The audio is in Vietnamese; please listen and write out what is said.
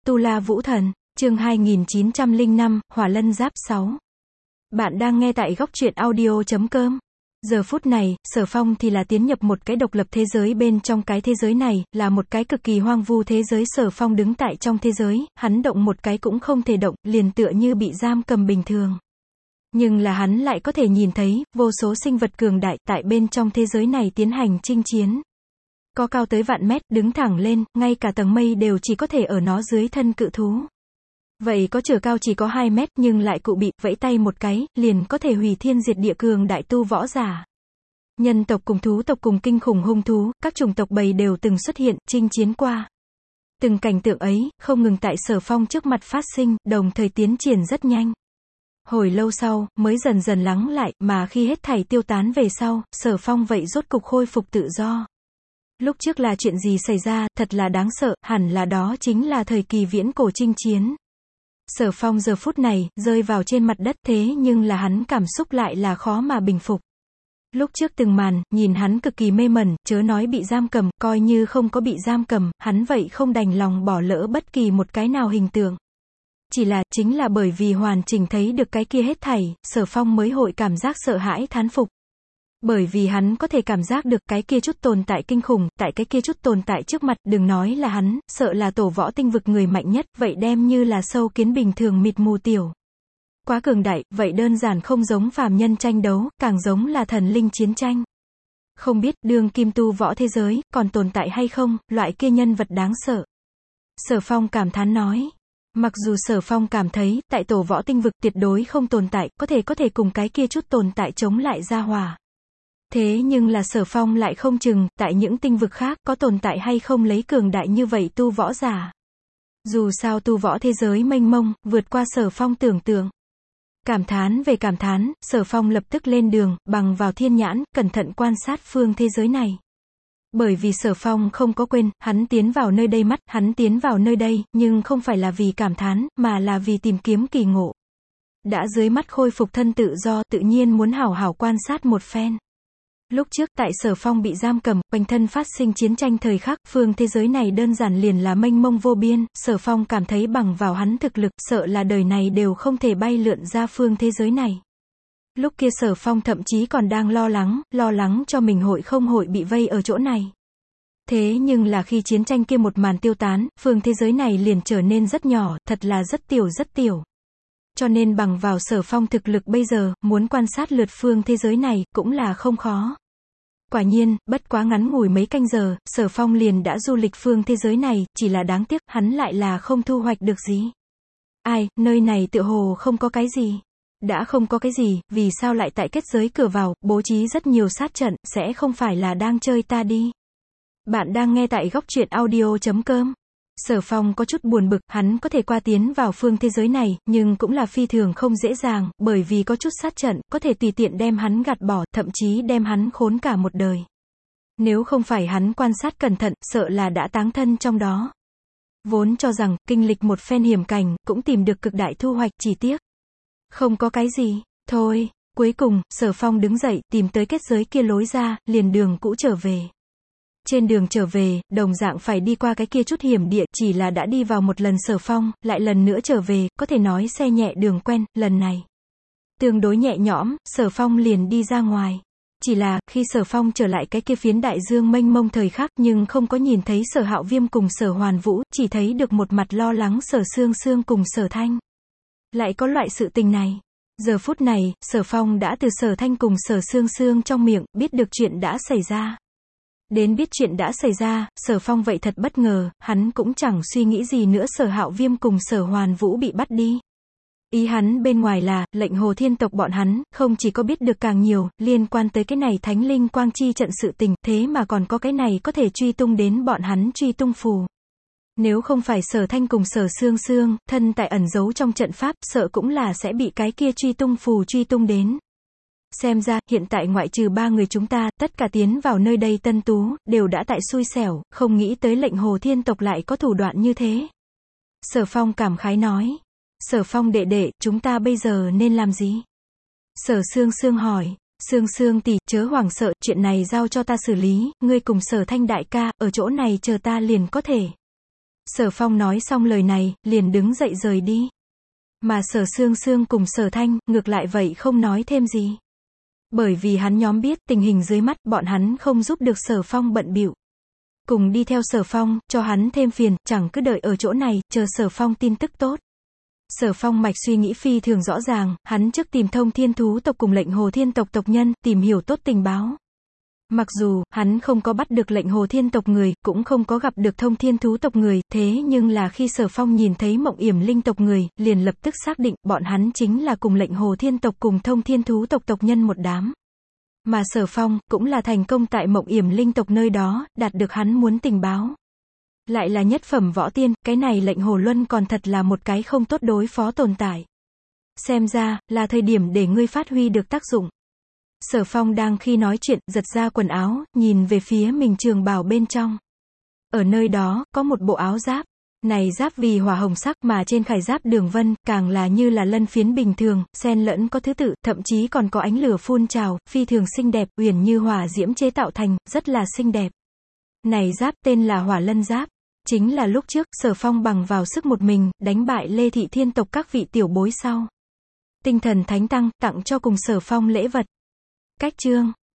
Tu La Vũ Thần, chương 2905, Hỏa Lân Giáp 6. Bạn đang nghe tại góc truyện audio.com. Giờ phút này, Sở Phong thì là tiến nhập một cái độc lập thế giới, bên trong cái thế giới này, là một cái cực kỳ hoang vu thế giới. Sở Phong đứng tại trong thế giới, hắn động một cái cũng không thể động, liền tựa như bị giam cầm bình thường. Nhưng là hắn lại có thể nhìn thấy, vô số sinh vật cường đại, tại bên trong thế giới này tiến hành chinh chiến. Có cao tới vạn mét, đứng thẳng lên, ngay cả tầng mây đều chỉ có thể ở nó dưới thân cự thú. Vậy có chiều cao chỉ có 2 mét nhưng lại cụ bị, vẫy tay một cái, liền có thể hủy thiên diệt địa cường đại tu võ giả. Nhân tộc cùng thú tộc cùng kinh khủng hung thú, các chủng tộc bầy đều từng xuất hiện, chinh chiến qua. Từng cảnh tượng ấy, không ngừng tại Sở Phong trước mặt phát sinh, đồng thời tiến triển rất nhanh. Hồi lâu sau, mới dần dần lắng lại, mà khi hết thảy tiêu tán về sau, Sở Phong vậy rốt cục khôi phục tự do. Lúc trước là chuyện gì xảy ra, thật là đáng sợ, hẳn là đó chính là thời kỳ viễn cổ chinh chiến. Sở Phong giờ phút này, rơi vào trên mặt đất, thế nhưng là hắn cảm xúc lại là khó mà bình phục. Lúc trước từng màn, nhìn hắn cực kỳ mê mẩn, chớ nói bị giam cầm, coi như không có bị giam cầm, hắn vậy không đành lòng bỏ lỡ bất kỳ một cái nào hình tượng. Chỉ là, chính là bởi vì hoàn chỉnh thấy được cái kia hết thảy, Sở Phong mới hội cảm giác sợ hãi thán phục. Bởi vì hắn có thể cảm giác được cái kia chút tồn tại kinh khủng, tại cái kia chút tồn tại trước mặt, đừng nói là hắn, sợ là tổ võ tinh vực người mạnh nhất, vậy đem như là sâu kiến bình thường mịt mù tiểu. Quá cường đại, vậy đơn giản không giống phàm nhân tranh đấu, càng giống là thần linh chiến tranh. Không biết, đương kim tu võ thế giới, còn tồn tại hay không, loại kia nhân vật đáng sợ. Sở Phong cảm thán nói. Mặc dù Sở Phong cảm thấy, tại tổ võ tinh vực tuyệt đối không tồn tại, có thể cùng cái kia chút tồn tại chống lại ra hòa. Thế nhưng là Sở Phong lại không chừng, tại những tinh vực khác, có tồn tại hay không lấy cường đại như vậy tu võ giả. Dù sao tu võ thế giới mênh mông, vượt qua Sở Phong tưởng tượng. Cảm thán về cảm thán, Sở Phong lập tức lên đường, bằng vào thiên nhãn, cẩn thận quan sát phương thế giới này. Bởi vì Sở Phong không có quên, hắn tiến vào nơi đây hắn tiến vào nơi đây, nhưng không phải là vì cảm thán, mà là vì tìm kiếm kỳ ngộ. Đã dưới mắt khôi phục thân tự do, tự nhiên muốn hảo hảo quan sát một phen. Lúc trước tại Sở Phong bị giam cầm, quanh thân phát sinh chiến tranh thời khắc, phương thế giới này đơn giản liền là mênh mông vô biên, Sở Phong cảm thấy bằng vào hắn thực lực, sợ là đời này đều không thể bay lượn ra phương thế giới này. Lúc kia Sở Phong thậm chí còn đang lo lắng cho mình hội không hội bị vây ở chỗ này. Thế nhưng là khi chiến tranh kia một màn tiêu tán, phương thế giới này liền trở nên rất nhỏ, thật là rất tiểu. Cho nên bằng vào Sở Phong thực lực bây giờ, muốn quan sát lượt phương thế giới này, cũng là không khó. Quả nhiên, bất quá ngắn ngủi mấy canh giờ, Sở Phong liền đã du lịch phương thế giới này, chỉ là đáng tiếc, hắn lại là không thu hoạch được gì. Ai, nơi này tựa hồ không có cái gì. Đã không có cái gì, vì sao lại tại kết giới cửa vào, bố trí rất nhiều sát trận, sẽ không phải là đang chơi ta đi. Bạn đang nghe tại góc truyện audio.com. Sở Phong có chút buồn bực, hắn có thể qua tiến vào phương thế giới này, nhưng cũng là phi thường không dễ dàng, bởi vì có chút sát trận, có thể tùy tiện đem hắn gạt bỏ, thậm chí đem hắn khốn cả một đời. Nếu không phải hắn quan sát cẩn thận, sợ là đã táng thân trong đó. Vốn cho rằng, kinh lịch một phen hiểm cảnh, cũng tìm được cực đại thu hoạch, chỉ tiếc. Không có cái gì, thôi, cuối cùng, Sở Phong đứng dậy, tìm tới kết giới kia lối ra, liền đường cũ trở về. Trên đường trở về, đồng dạng phải đi qua cái kia chút hiểm địa, chỉ là đã đi vào một lần Sở Phong, lại lần nữa trở về, có thể nói xe nhẹ đường quen, lần này. Tương đối nhẹ nhõm, Sở Phong liền đi ra ngoài. Chỉ là, khi Sở Phong trở lại cái kia phiến đại dương mênh mông thời khắc, nhưng không có nhìn thấy Sở Hạo Viêm cùng Sở Hoàn Vũ, chỉ thấy được một mặt lo lắng Sở Sương Sương cùng Sở Thanh. Lại có loại sự tình này. Giờ phút này, Sở Phong đã từ Sở Thanh cùng Sở Sương Sương trong miệng, biết được chuyện đã xảy ra. Đến biết chuyện đã xảy ra, Sở Phong vậy thật bất ngờ, hắn cũng chẳng suy nghĩ gì nữa. Sở Hạo Viêm cùng Sở Hoàn Vũ bị bắt đi. Ý hắn bên ngoài là, lệnh Hồ Thiên tộc bọn hắn, không chỉ có biết được càng nhiều, liên quan tới cái này Thánh Linh Quang Chi trận sự tình, thế mà còn có cái này có thể truy tung đến bọn hắn truy tung phù. Nếu không phải Sở Thanh cùng Sở Sương Sương, thân tại ẩn giấu trong trận pháp, sợ cũng là sẽ bị cái kia truy tung phù truy tung đến. Xem ra, hiện tại ngoại trừ 3 người chúng ta, tất cả tiến vào nơi đây tân tú, đều đã tại xui xẻo, không nghĩ tới lệnh Hồ Thiên tộc lại có thủ đoạn như thế. Sở Phong cảm khái nói. Sở Phong đệ đệ, chúng ta bây giờ nên làm gì? Sở Sương Sương hỏi. Sương Sương tỷ, chớ hoảng sợ, chuyện này giao cho ta xử lý, ngươi cùng Sở Thanh đại ca, ở chỗ này chờ ta liền có thể. Sở Phong nói xong lời này, liền đứng dậy rời đi. Mà Sở Sương Sương cùng Sở Thanh, ngược lại vậy không nói thêm gì. Bởi vì hắn nhóm biết, tình hình dưới mắt, bọn hắn không giúp được Sở Phong bận bịu. Cùng đi theo Sở Phong, cho hắn thêm phiền, chẳng cứ đợi ở chỗ này, chờ Sở Phong tin tức tốt. Sở Phong mạch suy nghĩ phi thường rõ ràng, hắn trước tìm thông thiên thú tộc cùng lệnh hồ thiên tộc tộc nhân, tìm hiểu tốt tình báo. Mặc dù, hắn không có bắt được lệnh hồ thiên tộc người, cũng không có gặp được thông thiên thú tộc người, thế nhưng là khi Sở Phong nhìn thấy Mộng Yểm Linh tộc người, liền lập tức xác định, bọn hắn chính là cùng lệnh hồ thiên tộc cùng thông thiên thú tộc tộc nhân một đám. Mà Sở Phong, cũng là thành công tại Mộng Yểm Linh tộc nơi đó, đạt được hắn muốn tình báo. Lại là nhất phẩm võ tiên, cái này lệnh hồ luân còn thật là một cái không tốt đối phó tồn tại. Xem ra, là thời điểm để ngươi phát huy được tác dụng. Sở Phong đang khi nói chuyện, giật ra quần áo, nhìn về phía mình trường bào bên trong. Ở nơi đó, có một bộ áo giáp. Này giáp vì hỏa hồng sắc mà trên khải giáp đường vân, càng là như là lân phiến bình thường, xen lẫn có thứ tự, thậm chí còn có ánh lửa phun trào, phi thường xinh đẹp, uyển như hỏa diễm chế tạo thành, rất là xinh đẹp. Này giáp tên là Hỏa Lân giáp. Chính là lúc trước, Sở Phong bằng vào sức một mình, đánh bại Lê Thị Thiên tộc các vị tiểu bối sau. Tinh thần thánh tăng, tặng cho cùng Sở Phong lễ vật. Cách chương